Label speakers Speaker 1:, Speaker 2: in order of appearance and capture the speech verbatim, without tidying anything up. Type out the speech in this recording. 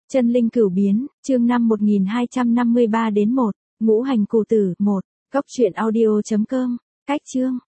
Speaker 1: Chân linh cửu biến, chương năm một nghìn hai trăm năm mươi ba đến một, ngũ hành củ tử, một, cốc truyện audio chấm com, cách chương,